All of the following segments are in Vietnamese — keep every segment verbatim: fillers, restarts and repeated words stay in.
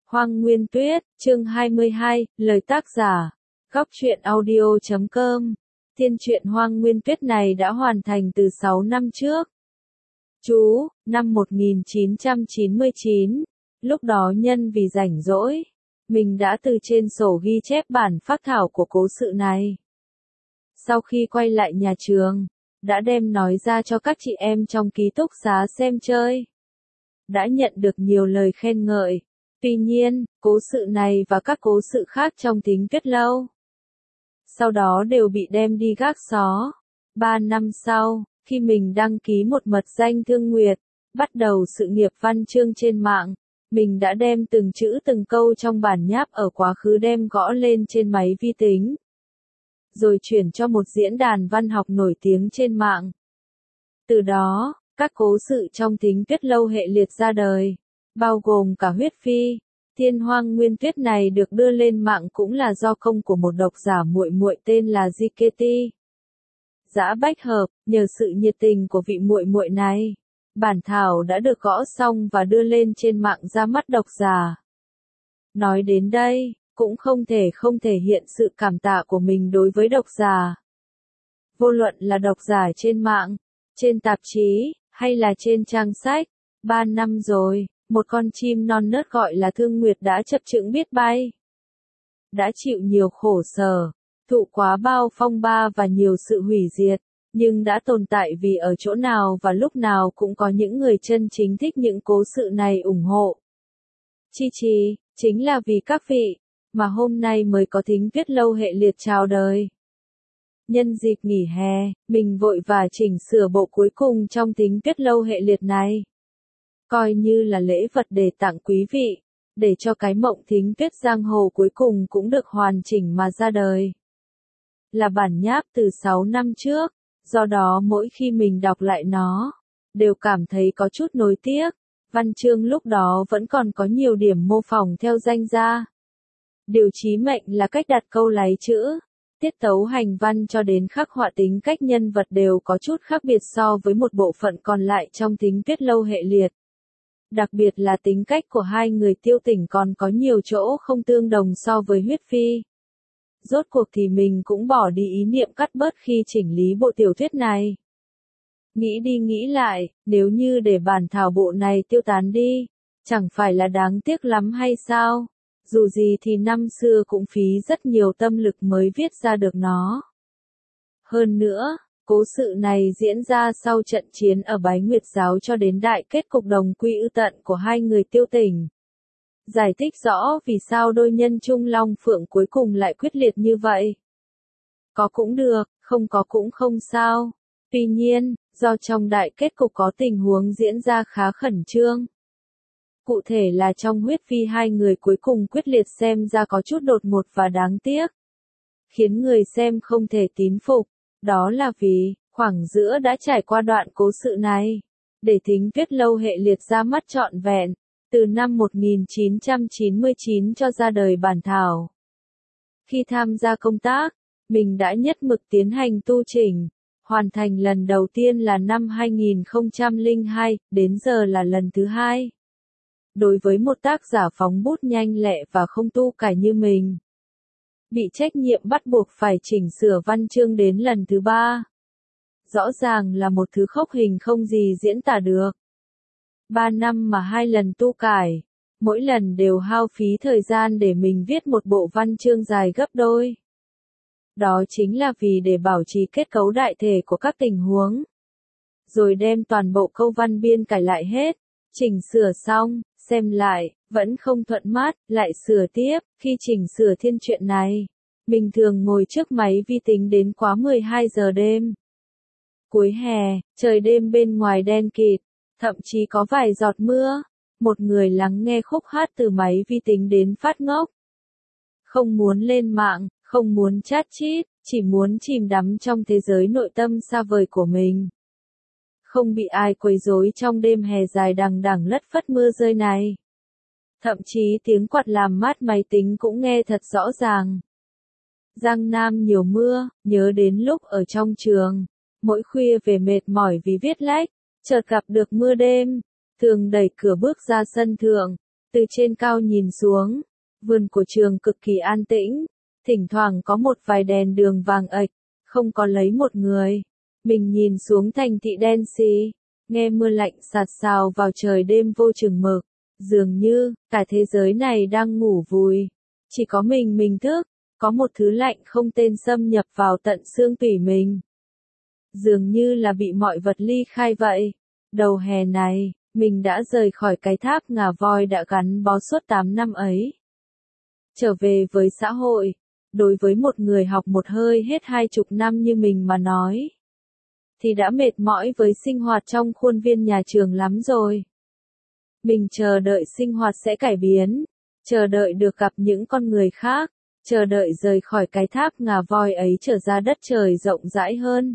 Hoang Nguyên Tuyết, chương hai mươi hai, lời tác giả, góc truyện audio chấm com. Tiên truyện Hoang Nguyên Tuyết này đã hoàn thành từ sáu năm trước. Chú, năm một nghìn chín trăm chín mươi chín, lúc đó nhân vì rảnh rỗi, mình đã từ trên sổ ghi chép bản phác thảo của cố sự này. Sau khi quay lại nhà trường, đã đem nói ra cho các chị em trong ký túc xá xem chơi. Đã nhận được nhiều lời khen ngợi. Tuy nhiên, cố sự này và các cố sự khác trong Tính Tuyết Lâu sau đó đều bị đem đi gác xó. Ba năm sau, khi mình đăng ký một mật danh Thương Nguyệt, bắt đầu sự nghiệp văn chương trên mạng, mình đã đem từng chữ từng câu trong bản nháp ở quá khứ đem gõ lên trên máy vi tính, rồi chuyển cho một diễn đàn văn học nổi tiếng trên mạng. Từ đó, các cố sự trong Tính Tuyết Lâu hệ liệt ra đời, bao gồm cả Huyết Phi. Thiên Hoang Nguyên Tuyết này được đưa lên mạng cũng là do công của một độc giả muội muội tên là gi ca tê. Dã Bách Hợp, nhờ sự nhiệt tình của vị muội muội này, bản thảo đã được gõ xong và đưa lên trên mạng ra mắt độc giả. Nói đến đây, cũng không thể không thể hiện sự cảm tạ của mình đối với độc giả. Vô luận là độc giả trên mạng, trên tạp chí, hay là trên trang sách, ba năm rồi, một con chim non nớt gọi là Thương Nguyệt đã chập chững biết bay. Đã chịu nhiều khổ sở, thụ quá bao phong ba và nhiều sự hủy diệt, nhưng đã tồn tại vì ở chỗ nào và lúc nào cũng có những người chân chính thích những cố sự này ủng hộ. Chi chi, chính là vì các vị, mà hôm nay mới có Tính Tuyết Lâu hệ liệt chào đời. Nhân dịp nghỉ hè, mình vội và chỉnh sửa bộ cuối cùng trong Tính Tuyết Lâu hệ liệt này. Coi như là lễ vật để tặng quý vị, để cho cái mộng Thính Tuyết giang hồ cuối cùng cũng được hoàn chỉnh mà ra đời. Là bản nháp từ sáu năm trước, do đó mỗi khi mình đọc lại nó, đều cảm thấy có chút nối tiếc, văn chương lúc đó vẫn còn có nhiều điểm mô phỏng theo danh gia. Điều chí mệnh là cách đặt câu láy chữ, tiết tấu hành văn cho đến khắc họa tính cách nhân vật đều có chút khác biệt so với một bộ phận còn lại trong Tính Tuyết Lâu hệ liệt. Đặc biệt là tính cách của hai người Tiêu Tỉnh còn có nhiều chỗ không tương đồng so với Huyết Phi. Rốt cuộc thì mình cũng bỏ đi ý niệm cắt bớt khi chỉnh lý bộ tiểu thuyết này. Nghĩ đi nghĩ lại, nếu như để bản thảo bộ này tiêu tán đi, chẳng phải là đáng tiếc lắm hay sao? Dù gì thì năm xưa cũng phí rất nhiều tâm lực mới viết ra được nó. Hơn nữa, cố sự này diễn ra sau trận chiến ở Bái Nguyệt Giáo cho đến đại kết cục đồng quy ư tận của hai người Tiêu Tỉnh. Giải thích rõ vì sao đôi nhân Trung Long Phượng cuối cùng lại quyết liệt như vậy. Có cũng được, không có cũng không sao. Tuy nhiên, do trong đại kết cục có tình huống diễn ra khá khẩn trương. Cụ thể là trong Huyết Phi hai người cuối cùng quyết liệt xem ra có chút đột ngột và đáng tiếc, khiến người xem không thể tín phục. Đó là vì, khoảng giữa đã trải qua đoạn cố sự này, để Tính Tuyết Lâu hệ liệt ra mắt trọn vẹn, từ năm một nghìn chín trăm chín mươi chín cho ra đời bản thảo. Khi tham gia công tác, mình đã nhất mực tiến hành tu chỉnh, hoàn thành lần đầu tiên là năm hai nghìn không trăm lẻ hai, đến giờ là lần thứ hai. Đối với một tác giả phóng bút nhanh lẹ và không tu cải như mình, bị trách nhiệm bắt buộc phải chỉnh sửa văn chương đến lần thứ ba, rõ ràng là một thứ khốc hình không gì diễn tả được. Ba năm mà hai lần tu cải, mỗi lần đều hao phí thời gian để mình viết một bộ văn chương dài gấp đôi. Đó chính là vì để bảo trì kết cấu đại thể của các tình huống. Rồi đem toàn bộ câu văn biên cải lại hết, chỉnh sửa xong, xem lại, vẫn không thuận mắt, lại sửa tiếp. Khi chỉnh sửa thiên truyện này, mình thường ngồi trước máy vi tính đến quá mười hai giờ đêm. Cuối hè, trời đêm bên ngoài đen kịt, thậm chí có vài giọt mưa, một người lắng nghe khúc hát từ máy vi tính đến phát ngốc. Không muốn lên mạng, không muốn chat chít, chỉ muốn chìm đắm trong thế giới nội tâm xa vời của mình. Không bị ai quấy rối trong đêm hè dài đằng đằng lất phất mưa rơi này. Thậm chí tiếng quạt làm mát máy tính cũng nghe thật rõ ràng. Giang Nam nhiều mưa, nhớ đến lúc ở trong trường, mỗi khuya về mệt mỏi vì viết lách, chợt gặp được mưa đêm, thường đẩy cửa bước ra sân thượng, Từ trên cao nhìn xuống, vườn của trường cực kỳ an tĩnh, thỉnh thoảng có một vài đèn đường vàng ạch, không có lấy một người. Mình nhìn xuống thành thị đen xì, nghe mưa lạnh sạt sào vào trời đêm vô chừng mực, dường như cả thế giới này đang ngủ vùi, chỉ có mình mình thức, có một thứ lạnh không tên xâm nhập vào tận xương tủy mình. Dường như là bị mọi vật ly khai vậy. Đầu hè này, mình đã rời khỏi cái tháp ngà voi đã gắn bó suốt tám năm ấy. Trở về với xã hội, đối với một người học một hơi hết hai chục năm như mình mà nói, thì đã mệt mỏi với sinh hoạt trong khuôn viên nhà trường lắm rồi. Mình chờ đợi sinh hoạt sẽ cải biến, chờ đợi được gặp những con người khác, chờ đợi rời khỏi cái tháp ngà voi ấy trở ra đất trời rộng rãi hơn.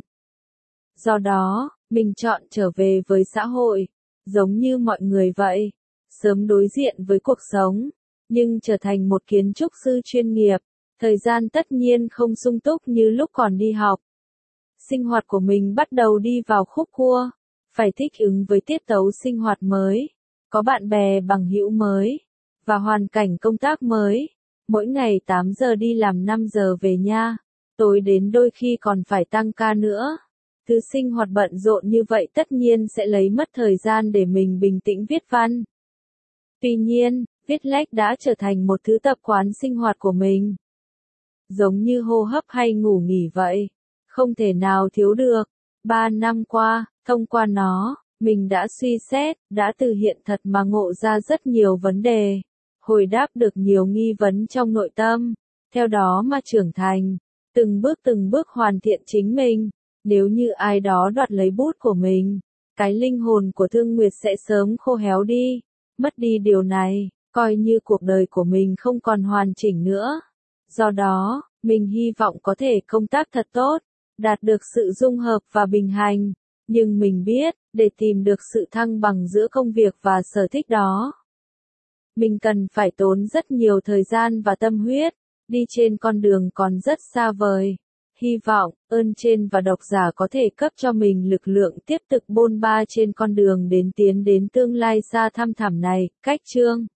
Do đó, mình chọn trở về với xã hội, giống như mọi người vậy, sớm đối diện với cuộc sống, nhưng trở thành một kiến trúc sư chuyên nghiệp, thời gian tất nhiên không sung túc như lúc còn đi học. Sinh hoạt của mình bắt đầu đi vào khúc cua, phải thích ứng với tiết tấu sinh hoạt mới, có bạn bè bằng hữu mới, và hoàn cảnh công tác mới. Mỗi ngày tám giờ đi làm năm giờ về nha, tối đến đôi khi còn phải tăng ca nữa. Thứ sinh hoạt bận rộn như vậy tất nhiên sẽ lấy mất thời gian để mình bình tĩnh viết văn. Tuy nhiên, viết lách đã trở thành một thứ tập quán sinh hoạt của mình. Giống như hô hấp hay ngủ nghỉ vậy, không thể nào thiếu được. Ba năm qua, thông qua nó, mình đã suy xét, đã từ hiện thật mà ngộ ra rất nhiều vấn đề, hồi đáp được nhiều nghi vấn trong nội tâm, theo đó mà trưởng thành, từng bước từng bước hoàn thiện chính mình. Nếu như ai đó đoạt lấy bút của mình, cái linh hồn của Thương Nguyệt sẽ sớm khô héo đi, mất đi điều này, coi như cuộc đời của mình không còn hoàn chỉnh nữa. Do đó, mình hy vọng có thể công tác thật tốt, đạt được sự dung hợp và bình hành, nhưng mình biết, để tìm được sự thăng bằng giữa công việc và sở thích đó, mình cần phải tốn rất nhiều thời gian và tâm huyết, đi trên con đường còn rất xa vời. Hy vọng, ơn trên và độc giả có thể cấp cho mình lực lượng tiếp tục bôn ba trên con đường đến tiến đến tương lai xa thăm thẳm này. Cách chương